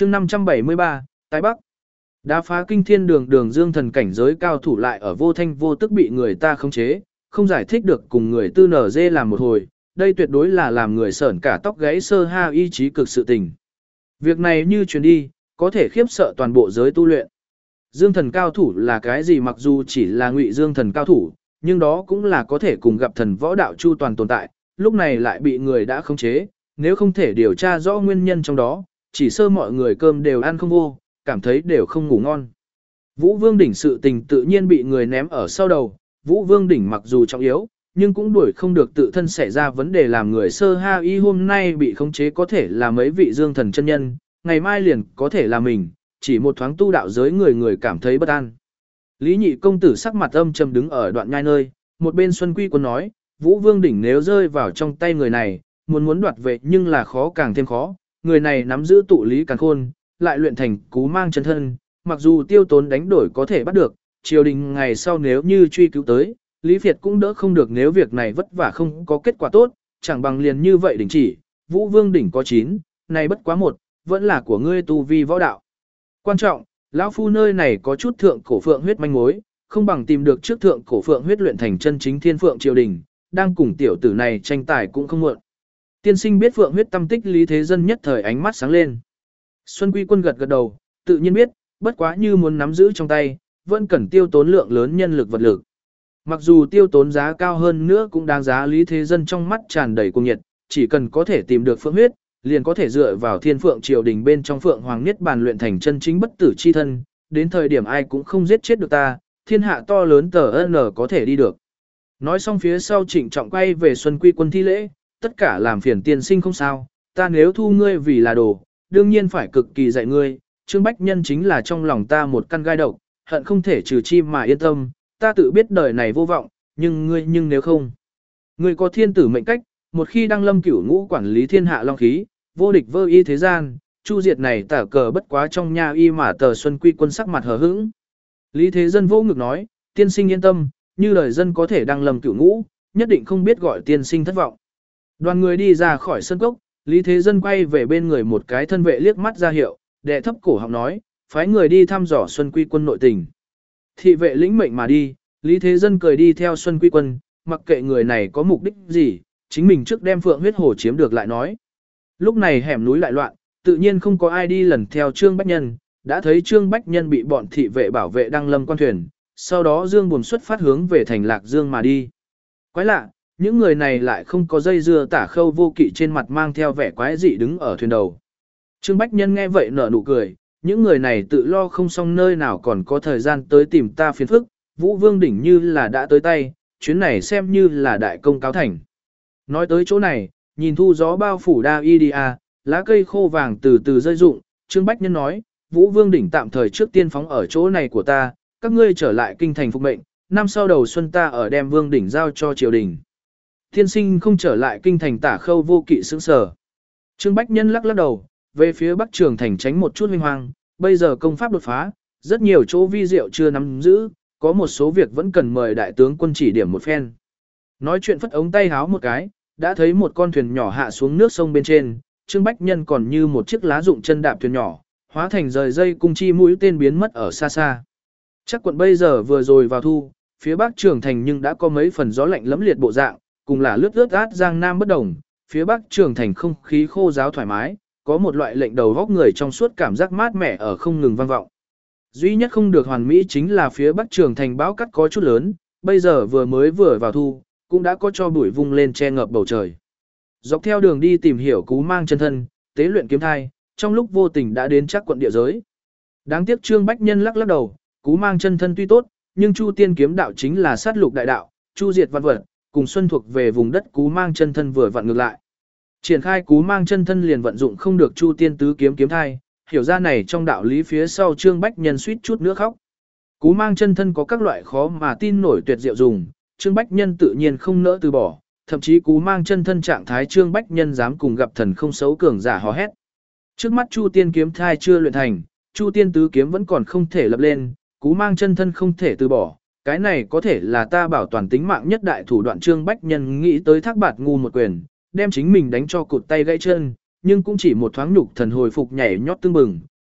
chương 573, Tái Bắc. Đá phá kinh thiên đường Dương Thần cảnh giới cao thủ lại ở vô thanh vô tức bị người ta khống chế, không giải thích được cùng người tư nở dê làm một hồi, đây tuyệt đối là làm người sởn cả tóc gáy sơ ha ý chí cực sự tình. Việc này như truyền đi, có thể khiếp sợ toàn bộ giới tu luyện. Dương Thần cao thủ là cái gì, mặc dù chỉ là ngụy Dương Thần cao thủ, nhưng đó cũng là có thể cùng gặp thần võ đạo chu toàn tồn tại, lúc này lại bị người đã khống chế, nếu không thể điều tra rõ nguyên nhân trong đó, chỉ sơ mọi người cơm đều ăn không vô, cảm thấy đều không ngủ ngon. Vũ Vương đỉnh sự tình tự nhiên bị người ném ở sau đầu, Vũ Vương đỉnh mặc dù trọng yếu, nhưng cũng đuổi không được tự thân xảy ra vấn đề làm người sơ ha y hôm nay bị khống chế có thể là mấy vị Dương Thần chân nhân, ngày mai liền có thể là mình, chỉ một thoáng tu đạo giới người cảm thấy bất an. Lý Nhị công tử sắc mặt âm trầm đứng ở đoạn nhai nơi, một bên Xuân Quy Quân nói, Vũ Vương đỉnh nếu rơi vào trong tay người này, muốn đoạt về nhưng là khó càng thêm khó, người này nắm giữ tụ lý càn khôn, lại luyện thành cú mang chân thân, mặc dù tiêu tốn đánh đổi có thể bắt được, triều đình ngày sau nếu như truy cứu tới, Lý Việt cũng đỡ không được nếu việc này vất vả không có kết quả tốt, chẳng bằng liền như vậy đình chỉ, Vũ Vương đỉnh có 9, này bất quá 1, vẫn là của ngươi tu vi võ đạo. Quan trọng, lão phu nơi này có chút thượng cổ phượng huyết manh mối, không bằng tìm được trước thượng cổ phượng huyết luyện thành chân chính thiên phượng triều đình, đang cùng tiểu tử này tranh tài cũng không muộn. Tiên sinh biết phượng huyết tâm tích Lý Thế Dân nhất thời ánh mắt sáng lên. Xuân Quy Quân gật gật đầu, tự nhiên biết, bất quá như muốn nắm giữ trong tay, vẫn cần tiêu tốn lượng lớn nhân lực vật lực. Mặc dù tiêu tốn giá cao hơn nữa cũng đáng giá, Lý Thế Dân trong mắt tràn đầy cuồng nhiệt, chỉ cần có thể tìm được phượng huyết, liền có thể dựa vào thiên phượng triều đình bên trong phượng hoàng niết bàn luyện thành chân chính bất tử chi thân, đến thời điểm ai cũng không giết chết được ta, thiên hạ to lớn tờ N có thể đi được. Nói xong phía sau trịnh trọng quay về Xuân Quy Quân thi lễ, tất cả làm phiền tiên sinh không sao, ta nếu thu ngươi vì là đồ, đương nhiên phải cực kỳ dạy ngươi, Trương Bách Nhân chính là trong lòng ta một căn gai độc, hận không thể trừ chi mà yên tâm, ta tự biết đời này vô vọng, nhưng nếu không, ngươi có thiên tử mệnh cách, một khi đăng lâm cửu ngũ quản lý thiên hạ long khí, vô địch vơ y thế gian, chu diệt này tả cờ bất quá trong nha y mà tờ Xuân Quy Quân sắc mặt hờ hững. Lý Thế Dân vô ngực nói, tiên sinh yên tâm, như đời dân có thể đăng lâm cửu ngũ, nhất định không biết gọi tiên sinh thất vọng. Đoàn người đi ra khỏi sân cốc, Lý Thế Dân quay về bên người một cái thân vệ liếc mắt ra hiệu, đệ thấp cổ họng nói, phái người đi thăm dò Xuân Quy Quân nội tình. Thị vệ lĩnh mệnh mà đi, Lý Thế Dân cười đi theo Xuân Quy Quân, mặc kệ người này có mục đích gì, chính mình trước đem Phượng huyết hồ chiếm được lại nói. Lúc này hẻm núi lại loạn, tự nhiên không có ai đi lần theo Trương Bách Nhân, đã thấy Trương Bách Nhân bị bọn thị vệ bảo vệ đăng lâm quan thuyền, sau đó Dương buồn xuất phát hướng về thành Lạc Dương mà đi. Quái lạ, những người này lại không có dây dưa, Tả Khâu Vô Kỵ trên mặt mang theo vẻ quái dị đứng ở thuyền đầu. Trương Bách Nhân nghe vậy nở nụ cười, những người này tự lo không xong nơi nào còn có thời gian tới tìm ta phiền phức, Vũ Vương đỉnh như là đã tới tay, chuyến này xem như là đại công cáo thành. Nói tới chỗ này, nhìn thu gió bao phủ đa y đi à, lá cây khô vàng từ từ rơi rụng, Trương Bách Nhân nói, Vũ Vương đỉnh tạm thời trước tiên phóng ở chỗ này của ta, các ngươi trở lại kinh thành phục mệnh, năm sau đầu xuân ta ở đem Vương đỉnh giao cho triều đình. Thiên sinh không trở lại kinh thành. Tả Khâu Vô Kỵ sững sờ. Trương Bách Nhân lắc lắc đầu, về phía Bắc Trường thành tránh một chút huy hoàng, bây giờ công pháp đột phá, rất nhiều chỗ vi diệu chưa nắm giữ, có một số việc vẫn cần mời đại tướng quân chỉ điểm một phen. Nói chuyện phất ống tay háo một cái, đã thấy một con thuyền nhỏ hạ xuống nước sông bên trên, Trương Bách Nhân còn như một chiếc lá rụng chân đạp thuyền nhỏ, hóa thành rời dây cung chi mũi tên biến mất ở xa xa. Chắc quận bây giờ vừa rồi vào thu, phía Bắc Trường thành nhưng đã có mấy phần gió lạnh lẫm liệt bộ dạng, cùng là lướt ướt át giang nam bất đồng, phía Bắc Trường thành không khí khô ráo thoải mái, có một loại lệnh đầu góc người trong suốt cảm giác mát mẻ ở không ngừng vang vọng. Duy nhất không được hoàn mỹ chính là phía Bắc Trường thành bão cắt có chút lớn, bây giờ vừa vào thu, cũng đã có cho bụi vung lên che ngập bầu trời. Dọc theo đường đi tìm hiểu cú mang chân thân, tế luyện kiếm thai, trong lúc vô tình đã đến Trác quận địa giới. Đáng tiếc Trương Bách Nhân lắc lắc đầu, cú mang chân thân tuy tốt, nhưng Chu Tiên kiếm đạo chính là sát lục đại đạo, chu diệt vạn vật, cùng xuân thuộc về vùng đất cú mang chân thân vừa vặn ngược lại. Triển khai cú mang chân thân liền vận dụng không được Chu Tiên tứ kiếm kiếm thai, hiểu ra này trong đạo lý phía sau Trương Bách Nhân suýt chút nữa khóc. Cú mang chân thân có các loại khó mà tin nổi tuyệt diệu dùng, Trương Bách Nhân tự nhiên không nỡ từ bỏ, thậm chí cú mang chân thân trạng thái Trương Bách Nhân dám cùng gặp thần không xấu cường giả hò hét. Trước mắt Chu Tiên kiếm thai chưa luyện thành, Chu Tiên tứ kiếm vẫn còn không thể lập lên, cú mang chân thân không thể từ bỏ, cái này có thể là ta bảo toàn tính mạng nhất đại thủ đoạn. Trương Bách Nhân nghĩ tới Thác Bạt ngu một quyền, đem chính mình đánh cho cụt tay gãy chân, nhưng cũng chỉ một thoáng nhục thần hồi phục nhảy nhót tương bừng,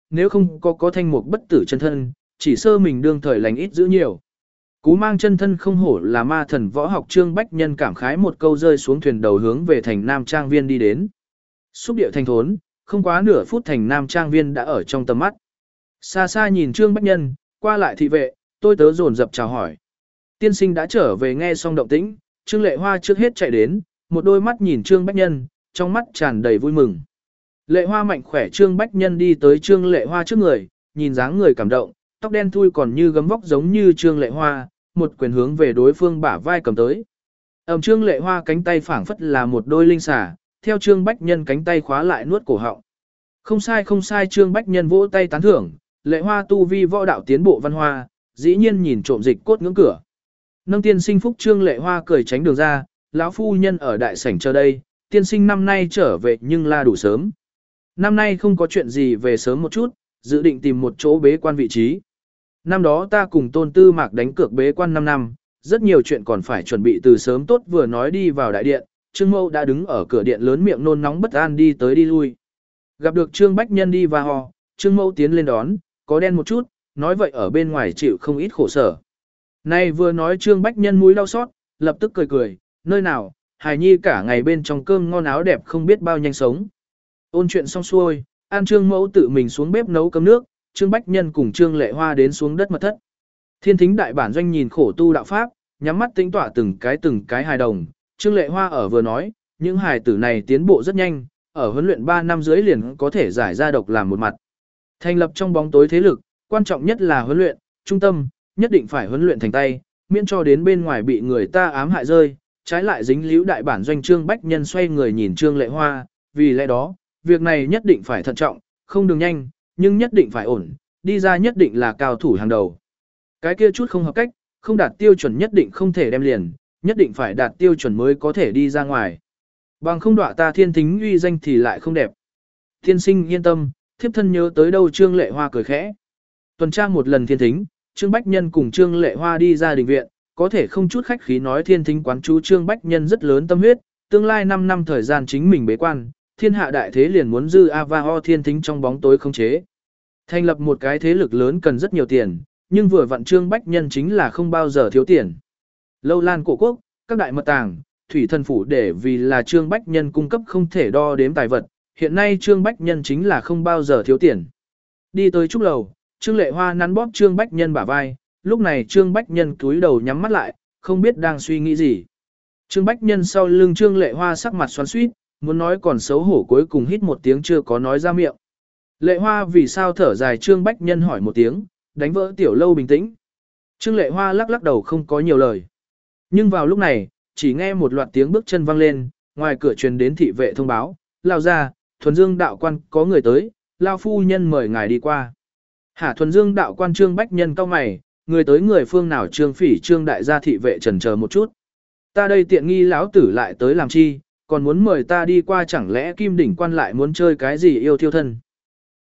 nếu không có thanh mục bất tử chân thân, chỉ sơ mình đương thời lành ít giữ nhiều. Cú mang chân thân không hổ là ma thần võ học. Trương Bách Nhân cảm khái một câu rơi xuống thuyền đầu hướng về thành Nam Trang Viên đi đến. Xúc điệu thành thốn, không quá nửa phút thành Nam Trang Viên đã ở trong tầm mắt. Xa xa nhìn Trương Bách Nhân, qua lại thị vệ, tôi tớ dồn dập chào hỏi. Tiên sinh đã trở về. Nghe xong động tĩnh, Trương Lệ Hoa trước hết chạy đến, một đôi mắt nhìn Trương Bách Nhân, trong mắt tràn đầy vui mừng. Lệ Hoa mạnh khỏe. Trương Bách Nhân đi tới Trương Lệ Hoa trước người, nhìn dáng người cảm động, tóc đen thui còn như gấm vóc giống như Trương Lệ Hoa, một quyền hướng về đối phương bả vai cầm tới. Trương Lệ Hoa cánh tay phảng phất là một đôi linh xà, theo Trương Bách Nhân cánh tay khóa lại nuốt cổ họng. Không sai không sai. Trương Bách Nhân vỗ tay tán thưởng, Lệ Hoa tu vi võ đạo tiến bộ văn hoa, dĩ nhiên nhìn trộm dịch cốt ngưỡng cửa. Nâng tiên sinh phúc. Trương Lệ Hoa cười tránh đường ra, lão phu nhân ở đại sảnh chờ đây, tiên sinh năm nay trở về nhưng la đủ sớm. Năm nay không có chuyện gì, về sớm một chút, dự định tìm một chỗ bế quan vị trí. Năm đó ta cùng Tôn Tư Mạc đánh cược bế quan 5 năm, rất nhiều chuyện còn phải chuẩn bị từ sớm tốt. Vừa nói đi vào đại điện, Trương Mâu đã đứng ở cửa điện lớn miệng nôn nóng bất an đi tới đi lui. Gặp được Trương Bách Nhân đi và hò, Trương Mâu tiến lên đón, có đen một chút, nói vậy ở bên ngoài chịu không ít khổ sở. Nay vừa nói Trương Bách Nhân mũi đau xót, lập tức cười cười, nơi nào, hài nhi cả ngày bên trong cơm ngon áo đẹp không biết bao nhanh sống. Ôn chuyện xong xuôi, An Trương Mẫu tự mình xuống bếp nấu cơm nước, Trương Bách Nhân cùng Trương Lệ Hoa đến xuống đất mật thất. Thiên Thính đại bản doanh nhìn khổ tu đạo pháp, nhắm mắt tính tỏa từng cái hài đồng. Trương Lệ Hoa ở vừa nói, những hài tử này tiến bộ rất nhanh, ở huấn luyện 3 năm dưới liền có thể giải ra độc làm một mặt. Thành lập trong bóng tối thế lực, quan trọng nhất là huấn luyện, trung tâm, nhất định phải huấn luyện thành tay, miễn cho đến bên ngoài bị người ta ám hại rơi, trái lại dính líu đại bản doanh. Trương Bách Nhân xoay người nhìn Trương Lệ Hoa, vì lẽ đó, việc này nhất định phải thận trọng, không đường nhanh, nhưng nhất định phải ổn, đi ra nhất định là cao thủ hàng đầu. Cái kia chút không hợp cách, không đạt tiêu chuẩn nhất định không thể đem liền, nhất định phải đạt tiêu chuẩn mới có thể đi ra ngoài. Bằng không đọa ta Thiên Thính uy danh thì lại không đẹp. Thiên sinh yên tâm, thiếp thân nhớ tới đâu. Trương Lệ Hoa cười khẽ. Tuần tra một lần Thiên Thính, Trương Bách Nhân cùng Trương Lệ Hoa đi ra đình viện, có thể không chút khách khí nói Thiên Thính quán chú. Trương Bách Nhân rất lớn tâm huyết, tương lai 5 năm thời gian chính mình bế quan, thiên hạ đại thế liền muốn dư Avaho Thiên Thính trong bóng tối không chế. Thành lập một cái thế lực lớn cần rất nhiều tiền, nhưng vừa vặn Trương Bách Nhân chính là không bao giờ thiếu tiền. Lâu Lan cổ quốc, các đại mật tàng, thủy thần phủ để vì là Trương Bách Nhân cung cấp không thể đo đếm tài vật, hiện nay Trương Bách Nhân chính là không bao giờ thiếu tiền. Đi tới trúc lầu, Trương Lệ Hoa nắn bóp Trương Bách Nhân bả vai, lúc này Trương Bách Nhân cúi đầu nhắm mắt lại, không biết đang suy nghĩ gì. Trương Bách Nhân sau lưng Trương Lệ Hoa sắc mặt xoắn xuýt, muốn nói còn xấu hổ cuối cùng hít một tiếng chưa có nói ra miệng. Lệ Hoa vì sao thở dài? Trương Bách Nhân hỏi một tiếng, đánh vỡ tiểu lâu bình tĩnh. Trương Lệ Hoa lắc lắc đầu không có nhiều lời. Nhưng vào lúc này, chỉ nghe một loạt tiếng bước chân vang lên, ngoài cửa truyền đến thị vệ thông báo, lao ra, Thuần Dương đạo quan có người tới, lao phu nhân mời ngài đi qua. Hả? Thuần Dương đạo quan? Trương Bách Nhân cau mày, người tới người phương nào? Trương Phỉ Trương đại gia thị vệ chần chờ một chút. Ta đây tiện nghi lão tử lại tới làm chi, còn muốn mời ta đi qua, chẳng lẽ Kim đỉnh quan lại muốn chơi cái gì yêu thiêu thân?